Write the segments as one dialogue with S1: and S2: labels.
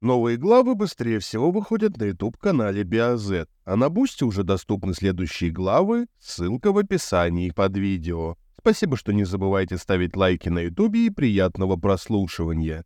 S1: Новые главы быстрее всего выходят на YouTube-канале BioZ, а на Бусти уже доступны следующие главы, ссылка в описании под видео. Спасибо, что не забывайте ставить лайки на YouTube и приятного прослушивания.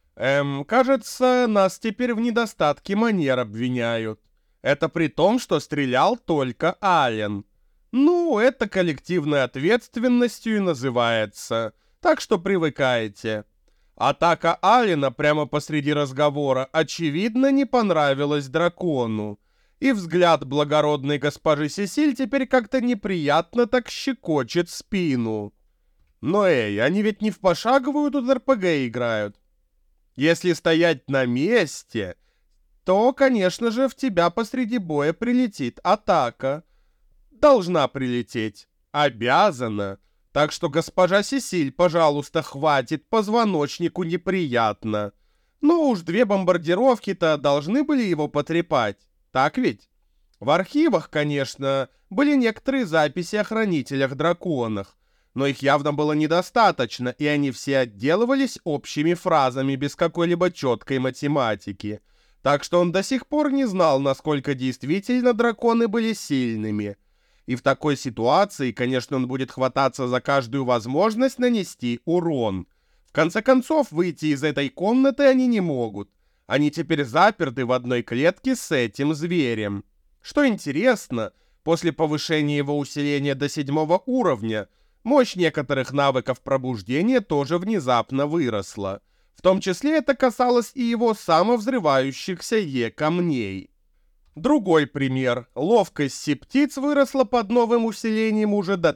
S2: Кажется, нас теперь в недостатке манер обвиняют. Это при том, что стрелял только Ален. Ну, это коллективной ответственностью и называется, так что привыкайте. Атака Алина прямо посреди разговора очевидно не понравилась дракону. И взгляд благородной госпожи Сесиль теперь как-то неприятно так щекочет спину. Но они ведь не в пошаговую тут РПГ играют. Если стоять на месте, то, конечно же, в тебя посреди боя прилетит атака. Должна прилететь. Обязана. Так что, госпожа Сесиль, пожалуйста, хватит, позвоночнику неприятно. Ну уж 2 бомбардировки-то должны были его потрепать. Так ведь? В архивах, конечно, были некоторые записи о хранителях-драконах, но их явно было недостаточно, и они все отделывались общими фразами без какой-либо четкой математики. Так что он до сих пор не знал, насколько действительно драконы были сильными. И в такой ситуации, конечно, он будет хвататься за каждую возможность нанести урон. В конце концов, выйти из этой комнаты они не могут. Они теперь заперты в одной клетке с этим зверем. Что интересно, после повышения его усиления до 7 уровня, мощь некоторых навыков пробуждения тоже внезапно выросла. В том числе это касалось и его самовзрывающихся Е-камней. Другой пример. Ловкость септиц выросла под новым усилением уже до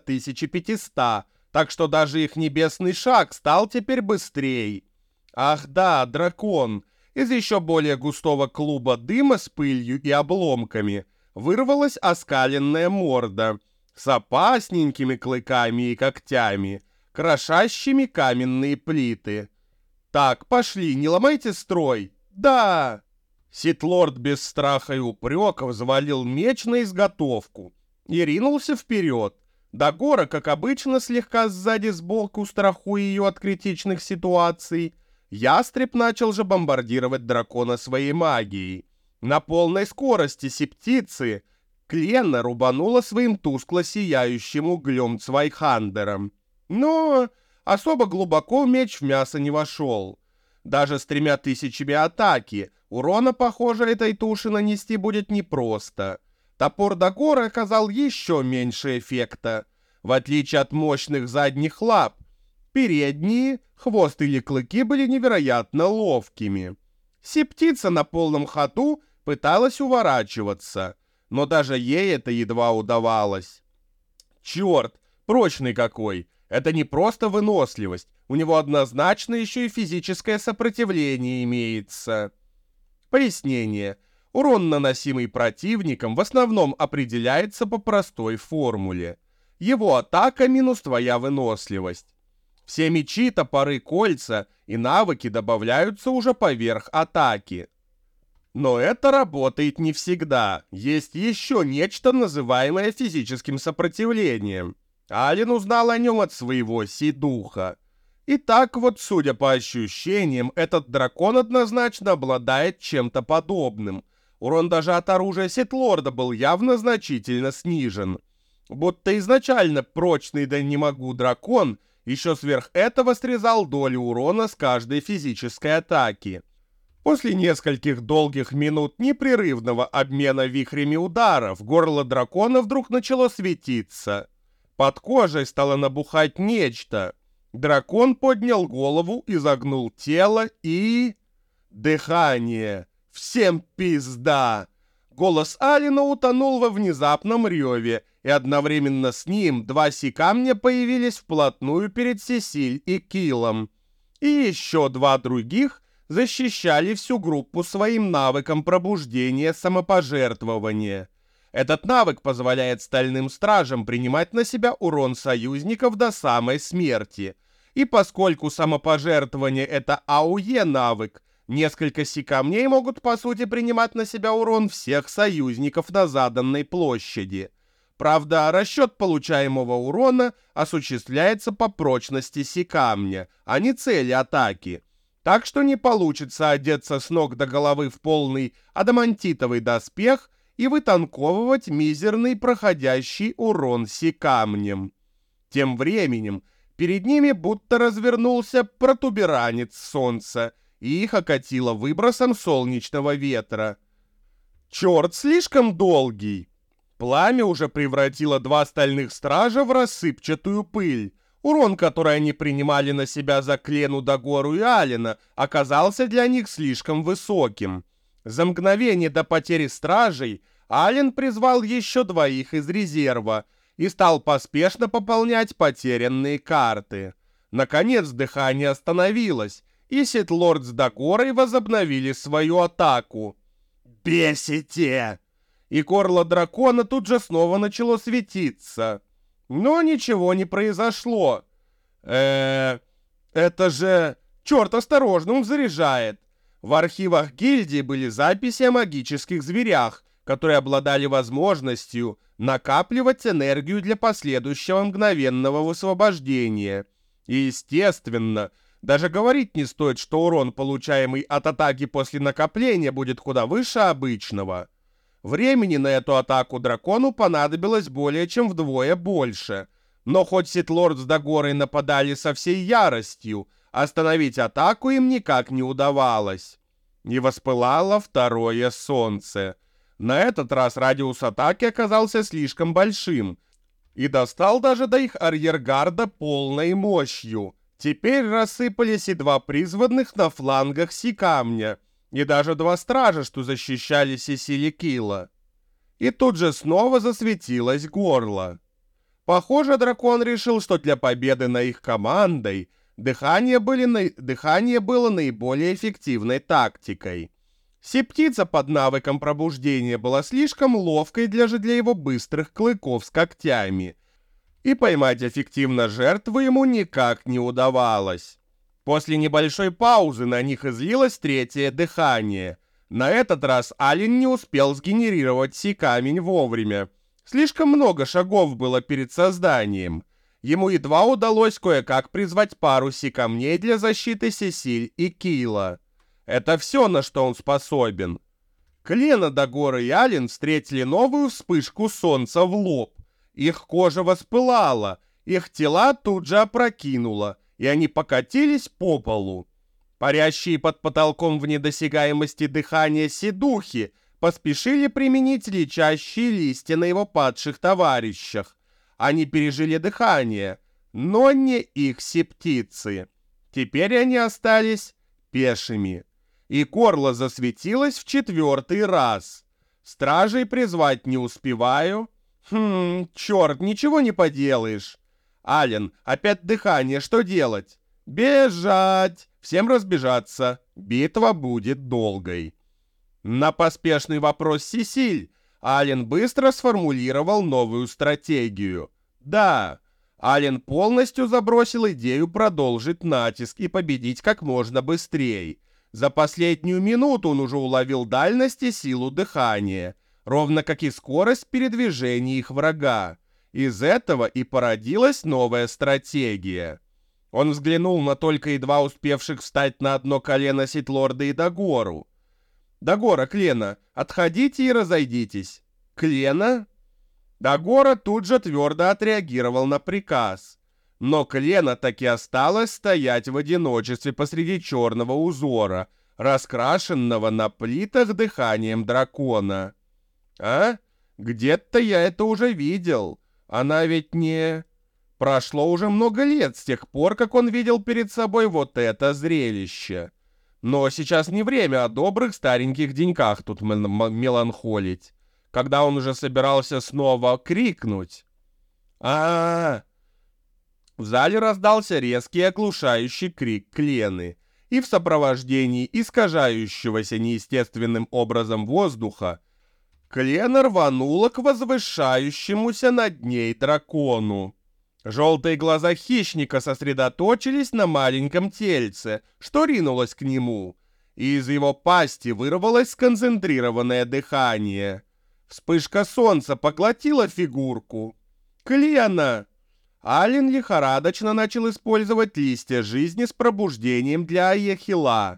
S2: 1500, так что даже их небесный шаг стал теперь быстрее. Ах да, дракон. Из еще более густого клуба дыма с пылью и обломками вырвалась оскаленная морда с опасненькими клыками и когтями, крошащими каменные плиты. Так, пошли, не ломайте строй. Да! Ситлорд без страха и упрека взвалил меч на изготовку и ринулся вперед. Дагора, как обычно, слегка сзади сбоку, страхуя ее от критичных ситуаций, ястреб начал же бомбардировать дракона своей магией. На полной скорости септицы Клена рубанула своим тускло сияющим углем Цвайхандером. Но особо глубоко меч в мясо не вошел. Даже с 3000 атаки урона, похоже, этой туши нанести будет непросто. Топор Дагора оказал еще меньше эффекта. В отличие от мощных задних лап, передние, хвост или клыки были невероятно ловкими. Септица на полном ходу пыталась уворачиваться, но даже ей это едва удавалось. Черт, прочный какой! Это не просто выносливость, у него однозначно еще и физическое сопротивление имеется. Пояснение. Урон, наносимый противником, в основном определяется по простой формуле. Его атака минус твоя выносливость. Все мечи, топоры, кольца и навыки добавляются уже поверх атаки. Но это работает не всегда. Есть еще нечто, называемое физическим сопротивлением. Ален узнал о нем от своего Си-духа. И так вот, судя по ощущениям, этот дракон однозначно обладает чем-то подобным. Урон даже от оружия Ситлорда был явно значительно снижен. Будто изначально прочный да не могу дракон еще сверх этого срезал долю урона с каждой физической атаки. После нескольких долгих минут непрерывного обмена вихрями ударов горло дракона вдруг начало светиться. Под кожей стало набухать нечто. Дракон поднял голову, изогнул тело и... Дыхание. Всем пизда! Голос Алина утонул во внезапном реве, и одновременно с ним 2 Си-камня появились вплотную перед Сесиль и Килом. И еще 2 других защищали всю группу своим навыком пробуждения самопожертвования. Этот навык позволяет стальным стражам принимать на себя урон союзников до самой смерти. И поскольку самопожертвование — это АОЕ навык, несколько Си-камней могут по сути принимать на себя урон всех союзников на заданной площади. Правда, расчет получаемого урона осуществляется по прочности Си-камня, а не цели атаки. Так что не получится одеться с ног до головы в полный адамантитовый доспех и вытанковывать мизерный проходящий урон камнем. Тем временем перед ними будто развернулся протуберанец солнца, и их окатило выбросом солнечного ветра. Черт, слишком долгий! Пламя уже превратило два стальных стража в рассыпчатую пыль. Урон, который они принимали на себя за Клену, Дагору и Алена, оказался для них слишком высоким. За мгновение до потери стражей Ален призвал еще двоих из резерва и стал поспешно пополнять потерянные карты. Наконец дыхание остановилось, и Ситлорд с Дагорой возобновили свою атаку. «Бесите!» И горло дракона тут же снова начало светиться. Но ничего не произошло. Это же... Черт, осторожно, он заряжает. В архивах гильдии были записи о магических зверях, которые обладали возможностью накапливать энергию для последующего мгновенного высвобождения. И, естественно, даже говорить не стоит, что урон, получаемый от атаки после накопления, будет куда выше обычного. Времени на эту атаку дракону понадобилось более чем вдвое больше. Но хоть Ситлорд с Дагорой нападали со всей яростью, остановить атаку им никак не удавалось. И воспылало второе солнце. На этот раз радиус атаки оказался слишком большим и достал даже до их арьергарда полной мощью. Теперь рассыпались и два призванных на флангах камня, и даже два стража, что защищали Сесиликила. И тут же снова засветилось горло. Похоже, дракон решил, что для победы над их командой дыхание было наиболее эффективной тактикой. Септица под навыком пробуждения была слишком ловкой для его быстрых клыков с когтями, и поймать эффективно жертву ему никак не удавалось. После небольшой паузы на них излилось третье дыхание. На этот раз Ален не успел сгенерировать камень вовремя. Слишком много шагов было перед созданием. Ему едва удалось кое-как призвать пару камней для защиты Сесиль и Кила. Это все, на что он способен. Клена, Дагора и Ален встретили новую вспышку солнца в лоб. Их кожа воспылала, их тела тут же опрокинуло, и они покатились по полу. Парящие под потолком в недосягаемости дыхания седухи поспешили применить лечащие листья на его падших товарищах. Они пережили дыхание, но не их септицы. Теперь они остались пешими. И горло засветилось в 4-й раз. Стражей призвать не успеваю. Черт, ничего не поделаешь. Ален, опять дыхание, что делать? Бежать! Всем разбежаться. Битва будет долгой. На поспешный вопрос Сесиль Ален быстро сформулировал новую стратегию. Да, Ален полностью забросил идею продолжить натиск и победить как можно быстрее. За последнюю минуту он уже уловил дальность и силу дыхания, ровно как и скорость передвижения их врага. Из этого и породилась новая стратегия. Он взглянул на только едва успевших встать на одно колено Ситлорда и Дагору. «Дагора, Клена, отходите и разойдитесь». «Клена?» Дагора тут же твердо отреагировал на приказ. Но Клена таки осталась стоять в одиночестве посреди черного узора, раскрашенного на плитах дыханием дракона. «А? Где-то я это уже видел. Она ведь не...» Прошло уже много лет с тех пор, как он видел перед собой вот это зрелище. Но сейчас не время о добрых стареньких деньках тут меланхолить, когда он уже собирался снова крикнуть. В зале раздался резкий и оглушающий крик Клены, и в сопровождении искажающегося неестественным образом воздуха Клена рванула к возвышающемуся над ней дракону. Желтые глаза хищника сосредоточились на маленьком тельце, что ринулось к нему, и из его пасти вырвалось сконцентрированное дыхание. Вспышка солнца поглотила фигурку. «Клена!» Ален лихорадочно начал использовать листья жизни с пробуждением для Аехила.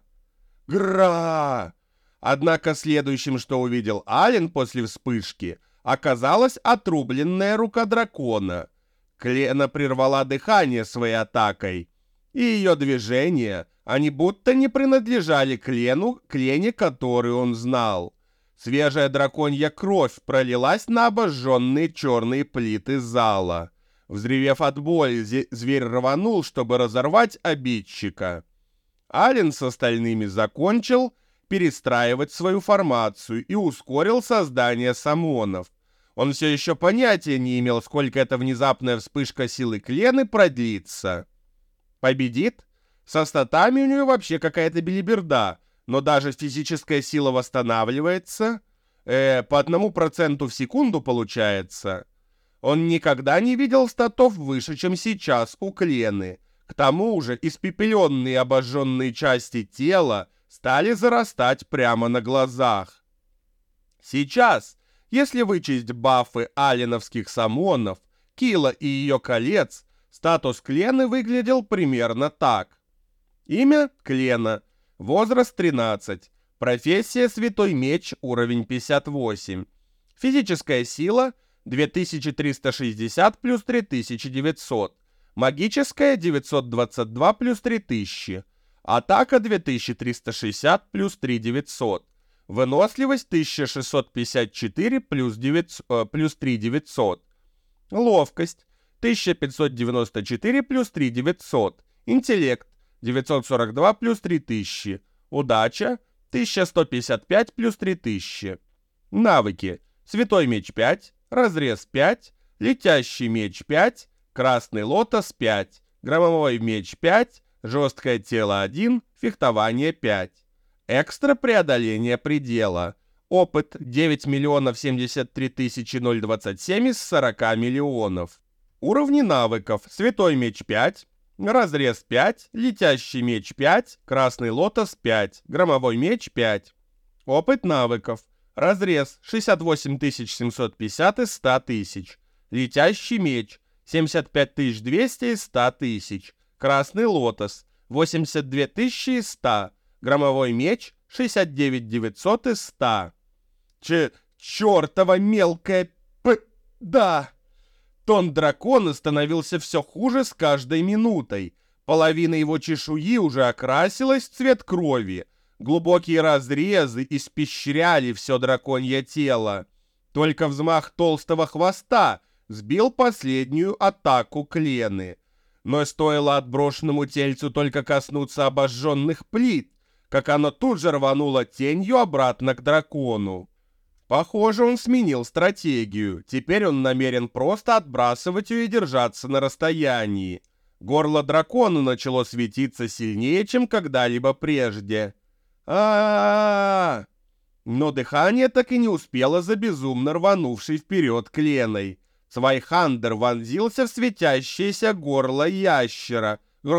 S2: Гра! Однако следующим, что увидел Ален после вспышки, оказалась отрубленная рука дракона. Клена прервала дыхание своей атакой, и ее движения, они будто не принадлежали Клене, которую он знал. Свежая драконья кровь пролилась на обожженные черные плиты зала. Взревев от боли, зверь рванул, чтобы разорвать обидчика. Ален с остальными закончил перестраивать свою формацию и ускорил создание самонов. Он все еще понятия не имел, сколько эта внезапная вспышка силы Клены продлится. Победит? Со статами у нее вообще какая-то белиберда, но даже физическая сила восстанавливается. По 1% в секунду получается. Он никогда не видел статов выше, чем сейчас у Клены. К тому же испепеленные обожженные части тела стали зарастать прямо на глазах. Сейчас, если вычесть бафы аленовских самонов, Кила и ее колец, статус Клены выглядел примерно так. Имя – Клена, возраст 13, профессия Святой Меч, уровень 58, физическая сила – 2360 плюс 3900, магическая 922 плюс 3000, атака 2360 плюс 3900, выносливость 1654 плюс 3900, ловкость 1594 плюс 3900, интеллект 942 плюс 3000, удача 1155 плюс 3000, навыки Святой Меч 5, разрез 5, летящий меч 5, красный лотос 5, громовой меч 5, жесткое тело 1, фехтование 5. Экстра преодоление предела. Опыт 9 миллионов 73 тысячи 027 из 40 миллионов. Уровни навыков. Святой меч 5, разрез 5, летящий меч 5, красный лотос 5, громовой меч 5. Опыт навыков. Разрез 68 750 из 100 тысяч. Летящий меч 75 200 из 100 тысяч. Красный лотос 82 тысячи из 100. Громовой меч 69 900 из 100. Чёртова мелкая да! Тон дракона становился все хуже с каждой минутой. Половина его чешуи уже окрасилась в цвет крови. Глубокие разрезы испещряли все драконье тело. Только взмах толстого хвоста сбил последнюю атаку Клены. Но стоило отброшенному тельцу только коснуться обожженных плит, как оно тут же рвануло тенью обратно к дракону. Похоже, он сменил стратегию. Теперь он намерен просто отбрасывать ее и держаться на расстоянии. Горло дракона начало светиться сильнее, чем когда-либо прежде. Но дыхание так и не успело за безумно рванувшей вперед Кленой. Свайхандер вонзился в светящееся горло ящера.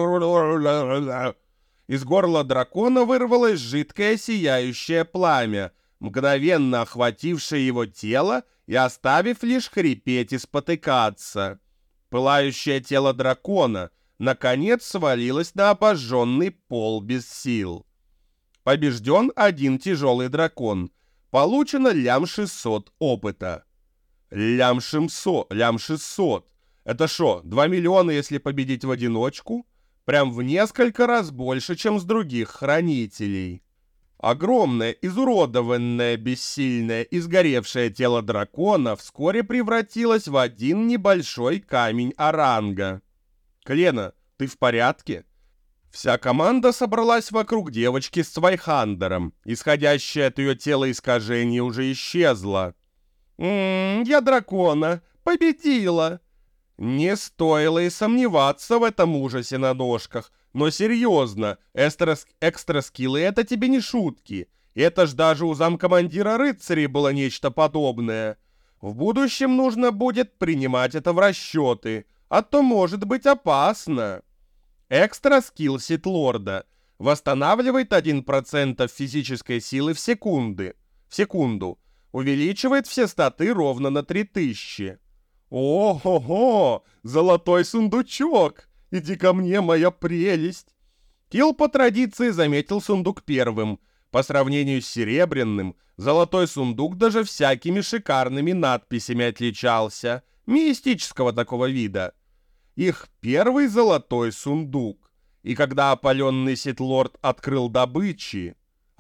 S2: Из горла дракона вырвалось жидкое сияющее пламя, мгновенно охватившее его тело и оставив лишь хрипеть и спотыкаться. Пылающее тело дракона наконец свалилось на обожженный пол без сил. Побежден один тяжелый дракон. Получено лям 600 опыта. Лям 600. Это шо, 2 миллиона, если победить в одиночку? Прям в несколько раз больше, чем с других хранителей. Огромное, изуродованное, бессильное и сгоревшее тело дракона вскоре превратилось в один небольшой камень оранга. Клена, ты в порядке? Вся команда собралась вокруг девочки с Свайхандером. Исходящее от ее тела искажение уже исчезло. Я дракона! Победила!» Не стоило и сомневаться в этом ужасе на ножках. Но серьезно, экстра-скиллы — это тебе не шутки. Это ж даже у замкомандира рыцарей было нечто подобное. В будущем нужно будет принимать это в расчеты, а то может быть опасно. Экстра-скилл Ситлорда восстанавливает 1% физической силы в секунду. Увеличивает все статы ровно на 3000. «О-хо-хо! Золотой сундучок! Иди ко мне, моя прелесть!» Килл по традиции заметил сундук первым. По сравнению с серебряным, золотой сундук даже всякими шикарными надписями отличался, мистического такого вида. Их первый золотой сундук. И когда опаленный ситлорд открыл добычу,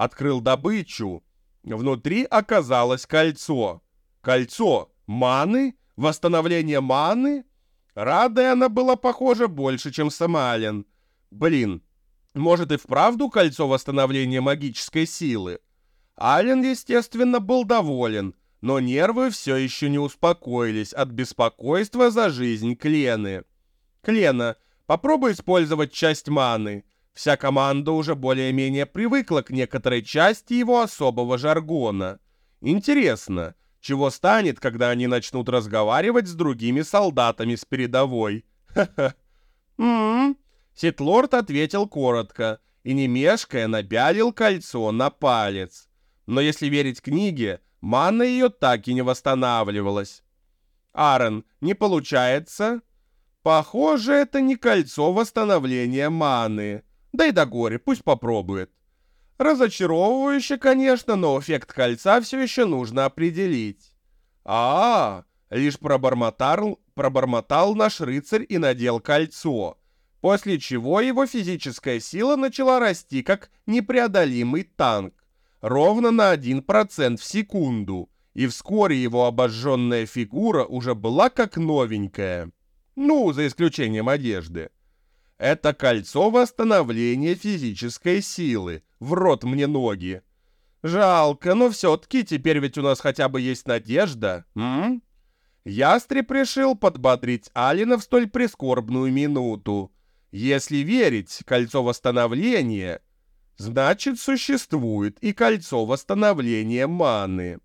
S2: внутри оказалось кольцо. Кольцо маны? Восстановление маны? Радой она была похожа больше, чем сама Ален. Блин, может и вправду кольцо восстановления магической силы? Ален, естественно, был доволен, но нервы все еще не успокоились от беспокойства за жизнь Клены. «Клена, попробуй использовать часть маны». Вся команда уже более-менее привыкла к некоторой части его особого жаргона. Интересно, чего станет, когда они начнут разговаривать с другими солдатами с передовой? Ха-ха. Ситлорд ответил коротко и, не мешкая, напялил кольцо на палец. Но если верить книге, мана ее так и не восстанавливалась. «Аарон, не получается?» «Похоже, это не кольцо восстановления маны. Да и до горя, пусть попробует». Разочаровывающе, конечно, но эффект кольца все еще нужно определить. Лишь пробормотал наш рыцарь и надел кольцо, после чего его физическая сила начала расти как непреодолимый танк, ровно на 1% в секунду, и вскоре его обожженная фигура уже была как новенькая. Ну, за исключением одежды. Это кольцо восстановления физической силы. В рот мне ноги. Жалко, но все-таки теперь ведь у нас хотя бы есть надежда. Ястреб решил подбодрить Алина в столь прискорбную минуту. Если верить, кольцо восстановления, значит существует и кольцо восстановления маны.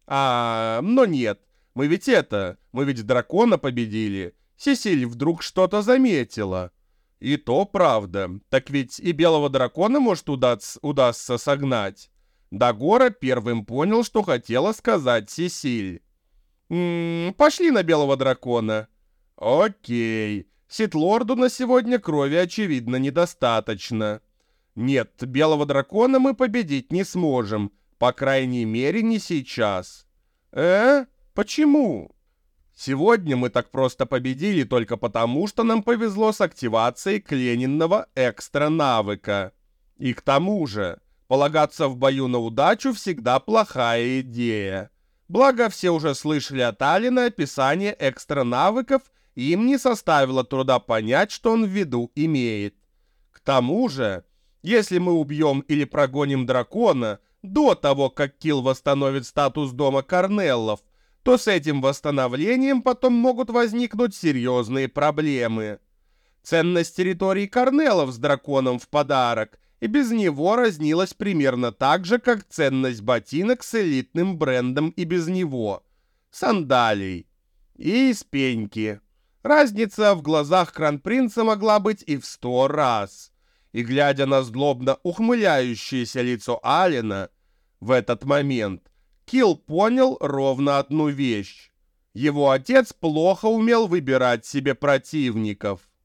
S2: Но нет, мы ведь дракона победили. Сесиль вдруг что-то заметила. И то правда. Так ведь и белого дракона может удастся согнать. Дагора первым понял, что хотела сказать Сесиль. Пошли на белого дракона. Окей. Ситлорду на сегодня крови, очевидно, недостаточно. Нет, белого дракона мы победить не сможем. По крайней мере, не сейчас. Почему? Сегодня мы так просто победили только потому, что нам повезло с активацией Кленинного экстра-навыка. И к тому же, полагаться в бою на удачу всегда плохая идея. Благо, все уже слышали от Алина описание экстра-навыков, и им не составило труда понять, что он в виду имеет. К тому же, если мы убьем или прогоним дракона до того, как Килл восстановит статус дома Корнеллов, то с этим восстановлением потом могут возникнуть серьезные проблемы. Ценность территории Корнеллов с драконом в подарок и без него разнилась примерно так же, как ценность ботинок с элитным брендом и без него, сандалий и из пеньки. Разница в глазах кронпринца могла быть и в 100 раз. И глядя на злобно ухмыляющееся лицо Алина, в этот момент Килл понял ровно одну вещь. Его отец плохо умел выбирать себе противников.